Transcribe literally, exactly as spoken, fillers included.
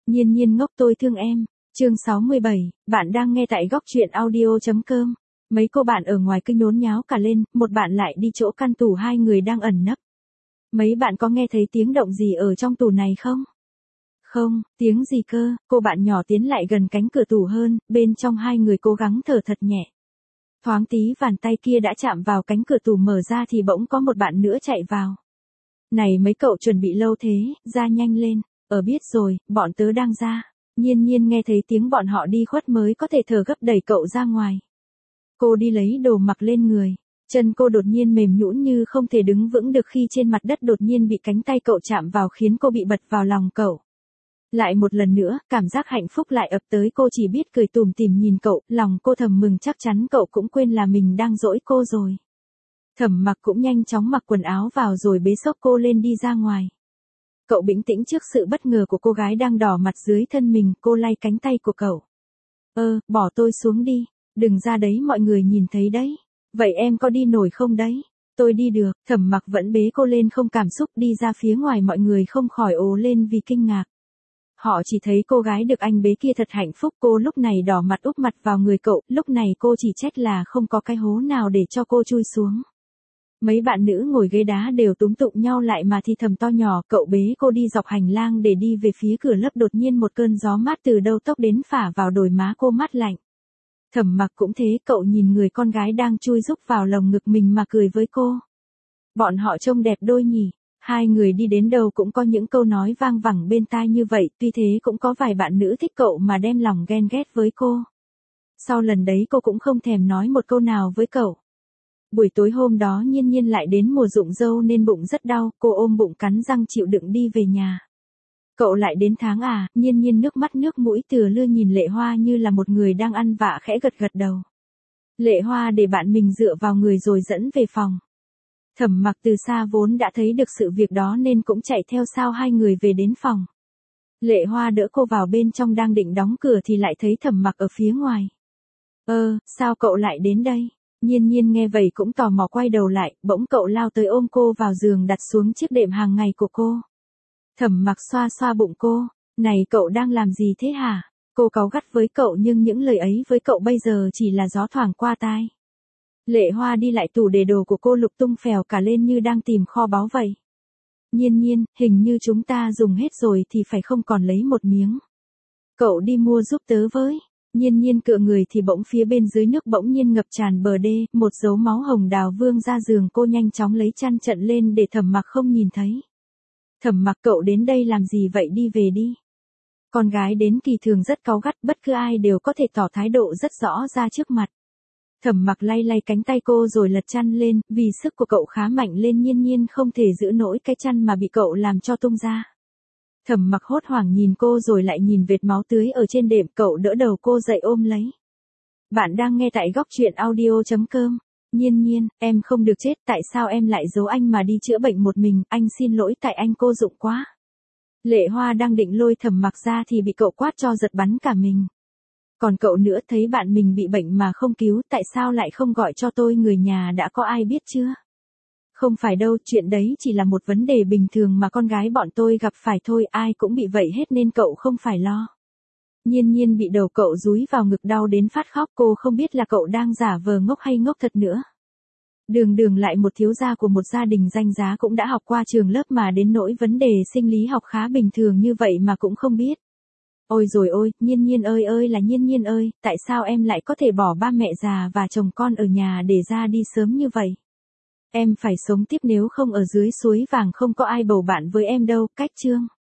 Nhiên nhiên ngốc tôi thương em. Chương sáu mươi bảy, bạn đang nghe tại góc truyện audio.com. Mấy cô bạn ở ngoài cứ nhốn nháo cả lên, một bạn lại đi chỗ căn tủ hai người đang ẩn nấp. Mấy bạn có nghe thấy tiếng động gì ở trong tủ này không? Không, tiếng gì cơ? Cô bạn nhỏ tiến lại gần cánh cửa tủ hơn, bên trong hai người cố gắng thở thật nhẹ. Thoáng tí bàn tay kia đã chạm vào cánh cửa tủ mở ra thì bỗng có một bạn nữa chạy vào. Này mấy cậu chuẩn bị lâu thế, ra nhanh lên. Ờ biết rồi, bọn tớ đang ra. Nhiên nhiên nghe thấy tiếng bọn họ đi khuất mới có thể thở gấp đẩy cậu ra ngoài. Cô đi lấy đồ mặc lên người. Chân cô đột nhiên mềm nhũn như không thể đứng vững được khi trên mặt đất đột nhiên bị cánh tay cậu chạm vào khiến cô bị bật vào lòng cậu. Lại một lần nữa, cảm giác hạnh phúc lại ập tới, cô chỉ biết cười tủm tỉm nhìn cậu, lòng cô thầm mừng chắc chắn cậu cũng quên là mình đang dỗi cô rồi. Thẩm Mặc cũng nhanh chóng mặc quần áo vào rồi bế xốc cô lên đi ra ngoài. Cậu bình tĩnh trước sự bất ngờ của cô gái đang đỏ mặt dưới thân mình, cô lay cánh tay của cậu. Ơ, bỏ tôi xuống đi, đừng ra đấy mọi người nhìn thấy đấy. Vậy em có đi nổi không đấy? Tôi đi được. Thẩm Mặc vẫn bế cô lên không cảm xúc đi ra phía ngoài, mọi người không khỏi ồ lên vì kinh ngạc. Họ chỉ thấy cô gái được anh bế kia thật hạnh phúc, cô lúc này đỏ mặt úp mặt vào người cậu, lúc này cô chỉ trách là không có cái hố nào để cho cô chui xuống. Mấy bạn nữ ngồi ghế đá đều túm tụm nhau lại mà thì thầm to nhỏ, cậu bế cô đi dọc hành lang để đi về phía cửa lớp, đột nhiên một cơn gió mát từ đâu tốc đến phả vào đôi má cô mát lạnh. Thẩm Mặc cũng thế, cậu nhìn người con gái đang chui rúc vào lồng ngực mình mà cười với cô. Bọn họ trông đẹp đôi nhỉ. Hai người đi đến đâu cũng có những câu nói vang vẳng bên tai như vậy, tuy thế cũng có vài bạn nữ thích cậu mà đem lòng ghen ghét với cô. Sau lần đấy cô cũng không thèm nói một câu nào với cậu. Buổi tối hôm đó Nhiên Nhiên lại đến mùa rụng râu nên bụng rất đau, cô ôm bụng cắn răng chịu đựng đi về nhà. Cậu lại đến tháng à? Nhiên Nhiên nước mắt nước mũi từa lưa nhìn Lệ Hoa như là một người đang ăn vạ, khẽ gật gật đầu. Lệ Hoa để bạn mình dựa vào người rồi dẫn về phòng. Thẩm Mặc từ xa vốn đã thấy được sự việc đó nên cũng chạy theo sau hai người về đến phòng. Lệ Hoa đỡ cô vào bên trong, đang định đóng cửa thì lại thấy Thẩm Mặc ở phía ngoài. Ơ, sao cậu lại đến đây? Nhiên Nhiên nghe vậy cũng tò mò quay đầu lại, bỗng cậu lao tới ôm cô vào giường đặt xuống chiếc đệm hàng ngày của cô. Thẩm Mặc xoa xoa bụng cô, này cậu đang làm gì thế hả? Cô cáu gắt với cậu nhưng những lời ấy với cậu bây giờ chỉ là gió thoảng qua tai. Lệ Hoa đi lại tủ để đồ của cô, lục tung phèo cả lên như đang tìm kho báu vậy. Nhiên Nhiên, hình như chúng ta dùng hết rồi thì phải không còn lấy một miếng. Cậu đi mua giúp tớ với. Nhiên Nhiên cựa người thì bỗng phía bên dưới nước bỗng nhiên ngập tràn bờ đê, một dấu máu hồng đào vương ra giường, cô nhanh chóng lấy chăn chặn lên để Thẩm Mặc không nhìn thấy. Thẩm Mặc, cậu đến đây làm gì vậy, đi về đi. Con gái đến kỳ thường rất cáu gắt, bất cứ ai đều có thể tỏ thái độ rất rõ ra trước mặt. Thẩm Mặc lay lay cánh tay cô rồi lật chăn lên, vì sức của cậu khá mạnh lên Nhiên Nhiên không thể giữ nổi cái chăn mà bị cậu làm cho tung ra. Thẩm Mặc hốt hoảng nhìn cô rồi lại nhìn vệt máu tưới ở trên đệm, cậu đỡ đầu cô dậy ôm lấy. Bạn đang nghe tại góc truyện audio.com. Nhiên Nhiên, em không được chết, tại sao em lại giấu anh mà đi chữa bệnh một mình, anh xin lỗi, tại anh cô dụng quá. Lệ Hoa đang định lôi Thẩm Mặc ra thì bị cậu quát cho giật bắn cả mình. Còn cậu nữa, thấy bạn mình bị bệnh mà không cứu, tại sao lại không gọi cho tôi, người nhà đã có ai biết chưa? Không phải đâu, chuyện đấy chỉ là một vấn đề bình thường mà con gái bọn tôi gặp phải thôi, ai cũng bị vậy hết nên cậu không phải lo. Nhiên Nhiên bị đầu cậu dúi vào ngực đau đến phát khóc, cô không biết là cậu đang giả vờ ngốc hay ngốc thật nữa. Đường đường lại một thiếu gia của một gia đình danh giá cũng đã học qua trường lớp mà đến nỗi vấn đề sinh lý học khá bình thường như vậy mà cũng không biết. Ôi rồi ôi, Nhiên Nhiên ơi ơi là Nhiên Nhiên ơi, tại sao em lại có thể bỏ ba mẹ già và chồng con ở nhà để ra đi sớm như vậy? Em phải sống tiếp, nếu không ở dưới suối vàng không có ai bầu bạn với em đâu, cách chương.